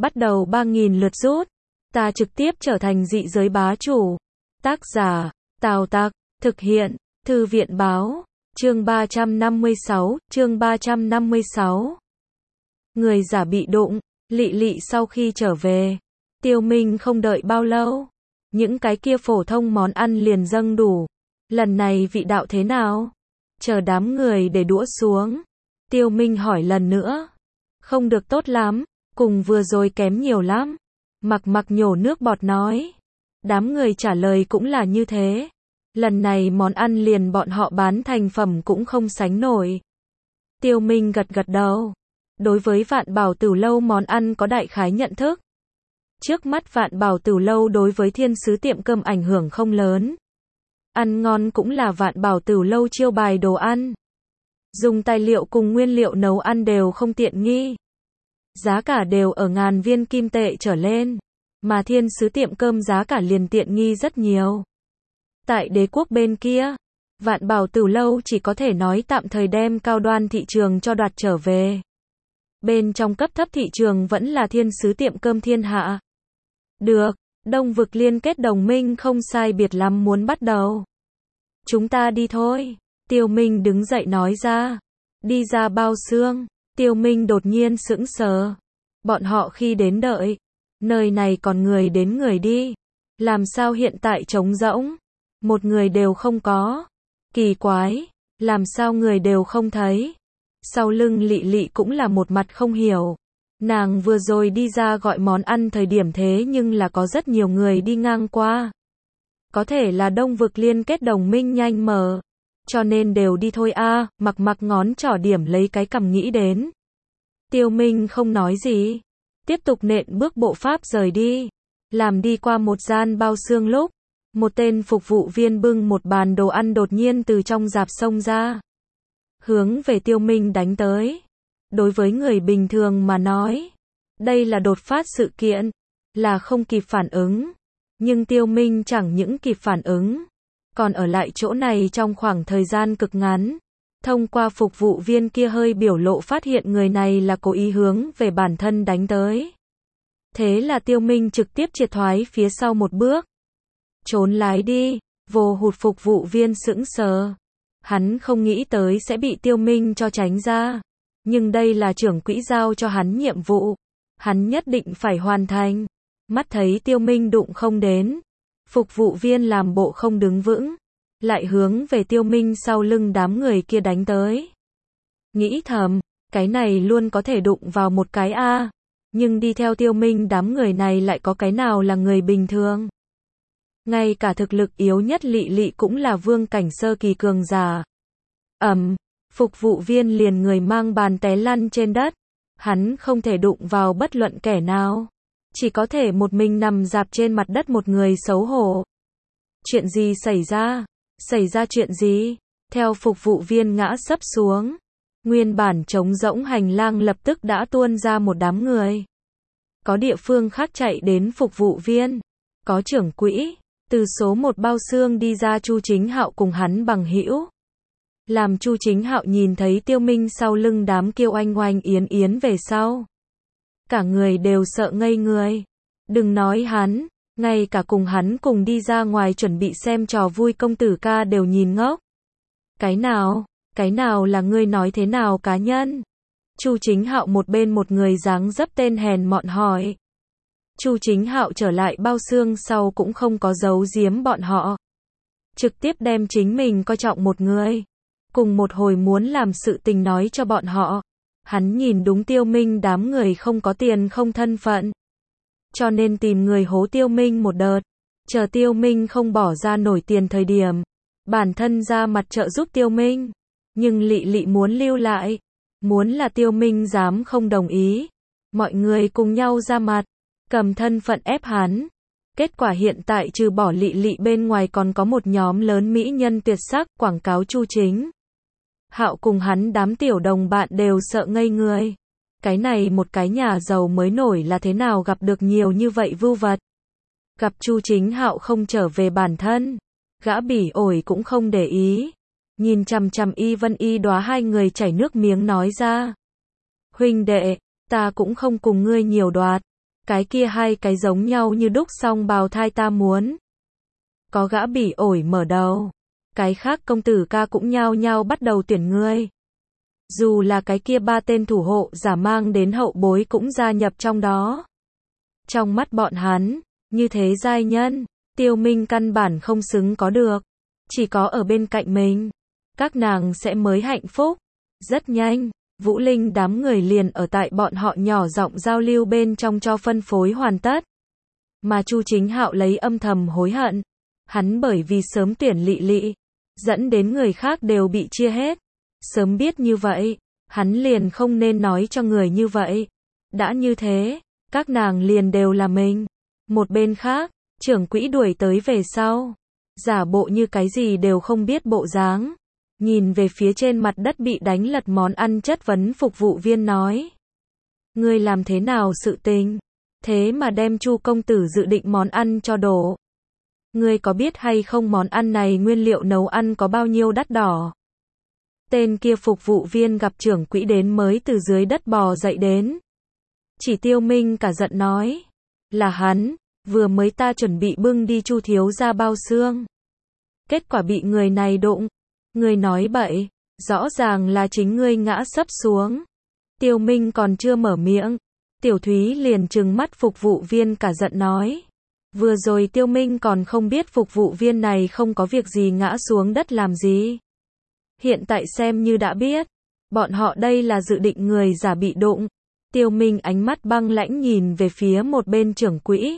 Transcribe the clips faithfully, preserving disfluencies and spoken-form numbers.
bắt đầu ba nghìn lượt rút. Ta trực tiếp trở thành dị giới bá chủ. Tác giả, Tào Tặc, thực hiện, Thư viện báo, chương ba trăm năm mươi sáu, chương ba trăm năm mươi sáu. Người giả bị đụng, Lị Lị sau khi trở về, Tiêu Minh không đợi bao lâu, những cái kia phổ thông món ăn liền dâng đủ. Lần này vị đạo thế nào? Chờ đám người để đũa xuống, Tiêu Minh hỏi lần nữa. Không được tốt lắm, cùng vừa rồi kém nhiều lắm. Mặc Mặc nhổ nước bọt nói. Đám người trả lời cũng là như thế. Lần này món ăn liền bọn họ bán thành phẩm cũng không sánh nổi. Tiêu Minh gật gật đầu. Đối với Vạn Bảo Tửu Lâu món ăn có đại khái nhận thức. Trước mắt Vạn Bảo Tửu Lâu đối với thiên sứ tiệm cơm ảnh hưởng không lớn. Ăn ngon cũng là Vạn Bảo Tửu Lâu chiêu bài đồ ăn. Dùng tài liệu cùng nguyên liệu nấu ăn đều không tiện nghi. Giá cả đều ở ngàn viên kim tệ trở lên. Mà thiên sứ tiệm cơm giá cả liền tiện nghi rất nhiều. Tại đế quốc bên kia, Vạn Bảo Tửu Lâu chỉ có thể nói tạm thời đem cao đoan thị trường cho đoạt trở về. Bên trong cấp thấp thị trường vẫn là thiên sứ tiệm cơm thiên hạ. Được, Đông vực liên kết đồng minh không sai biệt lắm muốn bắt đầu. Chúng ta đi thôi. Tiêu Minh đứng dậy nói ra. Đi ra bao xương. Tiêu Minh đột nhiên sững sờ. Bọn họ khi đến đợi. Nơi này còn người đến người đi. Làm sao hiện tại trống rỗng? Một người đều không có. Kỳ quái. Làm sao người đều không thấy? Sau lưng Lị Lị cũng là một mặt không hiểu. Nàng vừa rồi đi ra gọi món ăn thời điểm thế nhưng là có rất nhiều người đi ngang qua. Có thể là Đông vực liên kết đồng minh nhanh mở. Cho nên đều đi thôi a. À, Mặc Mặc ngón trỏ điểm lấy cái cằm nghĩ đến. Tiêu Minh không nói gì. Tiếp tục nện bước bộ pháp rời đi. Làm đi qua một gian bao xương lúc. Một tên phục vụ viên bưng một bàn đồ ăn đột nhiên từ trong rạp xông ra. Hướng về Tiêu Minh đánh tới. Đối với người bình thường mà nói. Đây là đột phát sự kiện. Là không kịp phản ứng. Nhưng Tiêu Minh chẳng những kịp phản ứng. Còn ở lại chỗ này trong khoảng thời gian cực ngắn. Thông qua phục vụ viên kia hơi biểu lộ phát hiện người này là cố ý hướng về bản thân đánh tới. Thế là Tiêu Minh trực tiếp triệt thoái phía sau một bước. Trốn lái đi, vô hụt phục vụ viên sững sờ. Hắn không nghĩ tới sẽ bị Tiêu Minh cho tránh ra. Nhưng đây là trưởng quỹ giao cho hắn nhiệm vụ. Hắn nhất định phải hoàn thành. Mắt thấy Tiêu Minh đụng không đến. Phục vụ viên làm bộ không đứng vững. Lại hướng về Tiêu Minh sau lưng đám người kia đánh tới. Nghĩ thầm, cái này luôn có thể đụng vào một cái a. Nhưng đi theo Tiêu Minh đám người này lại có cái nào là người bình thường. Ngay cả thực lực yếu nhất Lị Lị cũng là vương cảnh sơ kỳ cường giả. Ầm, phục vụ viên liền người mang bàn té lăn trên đất. Hắn không thể đụng vào bất luận kẻ nào. Chỉ có thể một mình nằm rạp trên mặt đất một người xấu hổ. Chuyện gì xảy ra? Xảy ra chuyện gì? Theo phục vụ viên ngã sấp xuống. Nguyên bản trống rỗng hành lang lập tức đã tuôn ra một đám người. Có địa phương khác chạy đến phục vụ viên. Có trưởng quỹ. Từ số một bao xương đi ra Chu Chính Hạo cùng hắn bằng hữu. Làm Chu Chính Hạo nhìn thấy Tiêu Minh sau lưng đám kêu oanh oanh yến yến về sau. Cả người đều sợ ngây người. Đừng nói hắn, ngay cả cùng hắn cùng đi ra ngoài chuẩn bị xem trò vui công tử ca đều nhìn ngốc. Cái nào, cái nào là ngươi nói thế nào cá nhân? Chu Chính Hạo một bên một người dáng dấp tên hèn mọn hỏi. Chu Chính Hạo trở lại bao xương sau cũng không có giấu giếm bọn họ. Trực tiếp đem chính mình coi trọng một người. Cùng một hồi muốn làm sự tình nói cho bọn họ. Hắn nhìn đúng Tiêu Minh đám người không có tiền không thân phận. Cho nên tìm người hố Tiêu Minh một đợt. Chờ Tiêu Minh không bỏ ra nổi tiền thời điểm. Bản thân ra mặt trợ giúp Tiêu Minh. Nhưng Lị Lị muốn lưu lại. Muốn là Tiêu Minh dám không đồng ý. Mọi người cùng nhau ra mặt. Cầm thân phận ép hắn. Kết quả hiện tại trừ bỏ Lị Lị bên ngoài còn có một nhóm lớn mỹ nhân tuyệt sắc quảng cáo Chu Chính Hạo cùng hắn đám tiểu đồng bạn đều sợ ngây người. Cái này một cái nhà giàu mới nổi là thế nào gặp được nhiều như vậy vưu vật. Gặp Chu Chính Hạo không trở về bản thân. Gã bỉ ổi cũng không để ý. Nhìn chằm chằm Y Vân Y Đóa hai người chảy nước miếng nói ra. Huynh đệ, ta cũng không cùng ngươi nhiều đoạt. Cái kia hai cái giống nhau như đúc song bào thai ta muốn. Có gã bỉ ổi mở đầu. Cái khác công tử ca cũng nhao nhao bắt đầu tuyển ngươi. Dù là cái kia ba tên thủ hộ giả mang đến hậu bối cũng gia nhập trong đó. Trong mắt bọn hắn, như thế giai nhân, Tiêu Minh căn bản không xứng có được. Chỉ có ở bên cạnh mình, các nàng sẽ mới hạnh phúc. Rất nhanh, Vũ Linh đám người liền ở tại bọn họ nhỏ giọng giao lưu bên trong cho phân phối hoàn tất. Mà Chu Chính Hạo lấy âm thầm hối hận. Hắn bởi vì sớm tuyển Lị Lị, dẫn đến người khác đều bị chia hết. Sớm biết như vậy, hắn liền không nên nói cho người như vậy. Đã như thế, các nàng liền đều là mình. Một bên khác, trưởng quỹ đuổi tới về sau. Giả bộ như cái gì đều không biết bộ dáng. Nhìn về phía trên mặt đất bị đánh lật món ăn chất vấn phục vụ viên nói. Ngươi làm thế nào sự tình? Thế mà đem Chu công tử dự định món ăn cho đổ. Ngươi có biết hay không món ăn này nguyên liệu nấu ăn có bao nhiêu đắt đỏ? Tên kia phục vụ viên gặp trưởng quỹ đến mới từ dưới đất bò dậy đến. Chỉ Tiêu Minh cả giận nói. Là hắn, vừa mới ta chuẩn bị bưng đi Chu thiếu gia bao xương. Kết quả bị người này đụng. Ngươi nói bậy, rõ ràng là chính ngươi ngã sấp xuống. Tiêu Minh còn chưa mở miệng. Tiểu Thúy liền trừng mắt phục vụ viên cả giận nói. Vừa rồi Tiêu Minh còn không biết phục vụ viên này không có việc gì ngã xuống đất làm gì. Hiện tại xem như đã biết. Bọn họ đây là dự định người giả bị đụng. Tiêu Minh ánh mắt băng lãnh nhìn về phía một bên trưởng quỹ.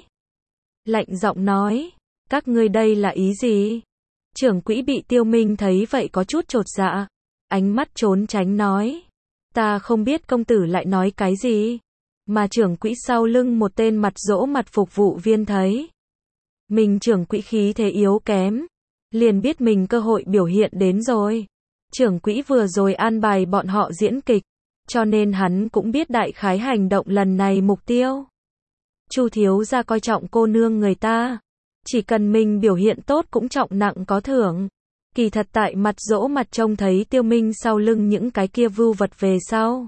Lạnh giọng nói. Các ngươi đây là ý gì? Trưởng quỹ bị Tiêu Minh thấy vậy có chút chột dạ. Ánh mắt trốn tránh nói. Ta không biết công tử lại nói cái gì. Mà trưởng quỹ sau lưng một tên mặt dỗ mặt phục vụ viên thấy. Mình trưởng quỹ khí thế yếu kém. Liền biết mình cơ hội biểu hiện đến rồi. Trưởng quỹ vừa rồi an bài bọn họ diễn kịch. Cho nên hắn cũng biết đại khái hành động lần này mục tiêu. Chu thiếu gia coi trọng cô nương người ta. Chỉ cần mình biểu hiện tốt cũng trọng nặng có thưởng. Kỳ thật tại mặt dỗ mặt trông thấy Tiêu Minh sau lưng những cái kia vưu vật về sau.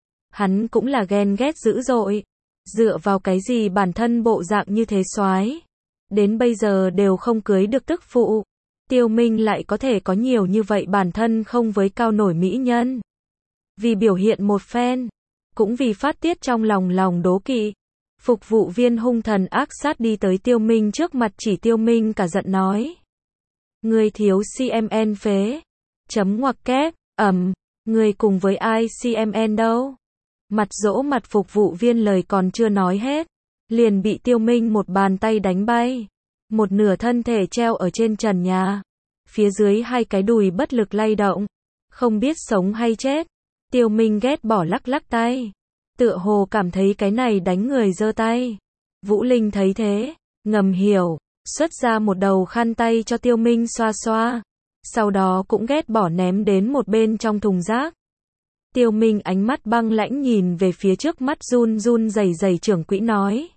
Hắn cũng là ghen ghét dữ dội. Dựa vào cái gì bản thân bộ dạng như thế soái, đến bây giờ đều không cưới được tức phụ. Tiêu Minh lại có thể có nhiều như vậy bản thân không với cao nổi mỹ nhân. Vì biểu hiện một phen, cũng vì phát tiết trong lòng lòng đố kỵ. Phục vụ viên hung thần ác sát đi tới Tiêu Minh trước mặt chỉ Tiêu Minh cả giận nói. Người thiếu xê em en phế. Chấm ngoặc kép, ầm, người cùng với ai xê em en đâu? Mặt dỗ mặt phục vụ viên lời còn chưa nói hết. Liền bị Tiêu Minh một bàn tay đánh bay. Một nửa thân thể treo ở trên trần nhà. Phía dưới hai cái đùi bất lực lay động. Không biết sống hay chết. Tiêu Minh ghét bỏ lắc lắc tay. Tựa hồ cảm thấy cái này đánh người giơ tay. Vũ Linh thấy thế, ngầm hiểu, xuất ra một đầu khăn tay cho Tiêu Minh xoa xoa. Sau đó cũng ghét bỏ ném đến một bên trong thùng rác. Tiêu Minh ánh mắt băng lãnh nhìn về phía trước mắt run run rẩy rẩy trưởng quỹ nói.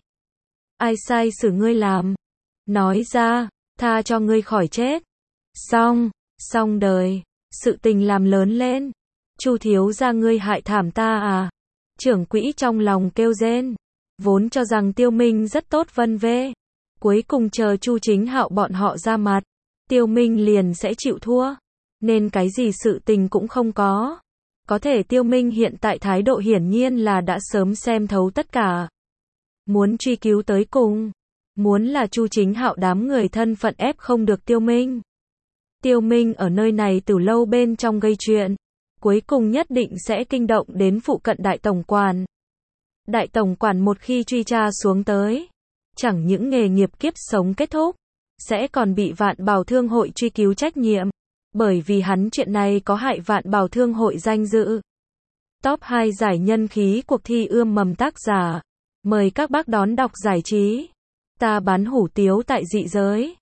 Ai sai xử ngươi làm? Nói ra, tha cho ngươi khỏi chết. Xong, xong đời, sự tình làm lớn lên. Chu thiếu gia ngươi hại thảm ta à? Trưởng quỹ trong lòng kêu rên. Vốn cho rằng Tiêu Minh rất tốt vân vê. Cuối cùng chờ Chu Chính Hạo bọn họ ra mặt. Tiêu Minh liền sẽ chịu thua. Nên cái gì sự tình cũng không có. Có thể Tiêu Minh hiện tại thái độ hiển nhiên là đã sớm xem thấu tất cả. Muốn truy cứu tới cùng. Muốn là Chu Chính Hạo đám người thân phận ép không được Tiêu Minh. Tiêu Minh ở nơi này từ lâu bên trong gây chuyện. Cuối cùng nhất định sẽ kinh động đến phụ cận đại tổng quản. Đại tổng quản một khi truy tra xuống tới. Chẳng những nghề nghiệp kiếp sống kết thúc. Sẽ còn bị Vạn Bảo Thương hội truy cứu trách nhiệm. Bởi vì hắn chuyện này có hại Vạn Bảo Thương hội danh dự. Top hai giải nhân khí cuộc thi ươm mầm tác giả. Mời các bác đón đọc giải trí. Ta bán hủ tiếu tại dị giới.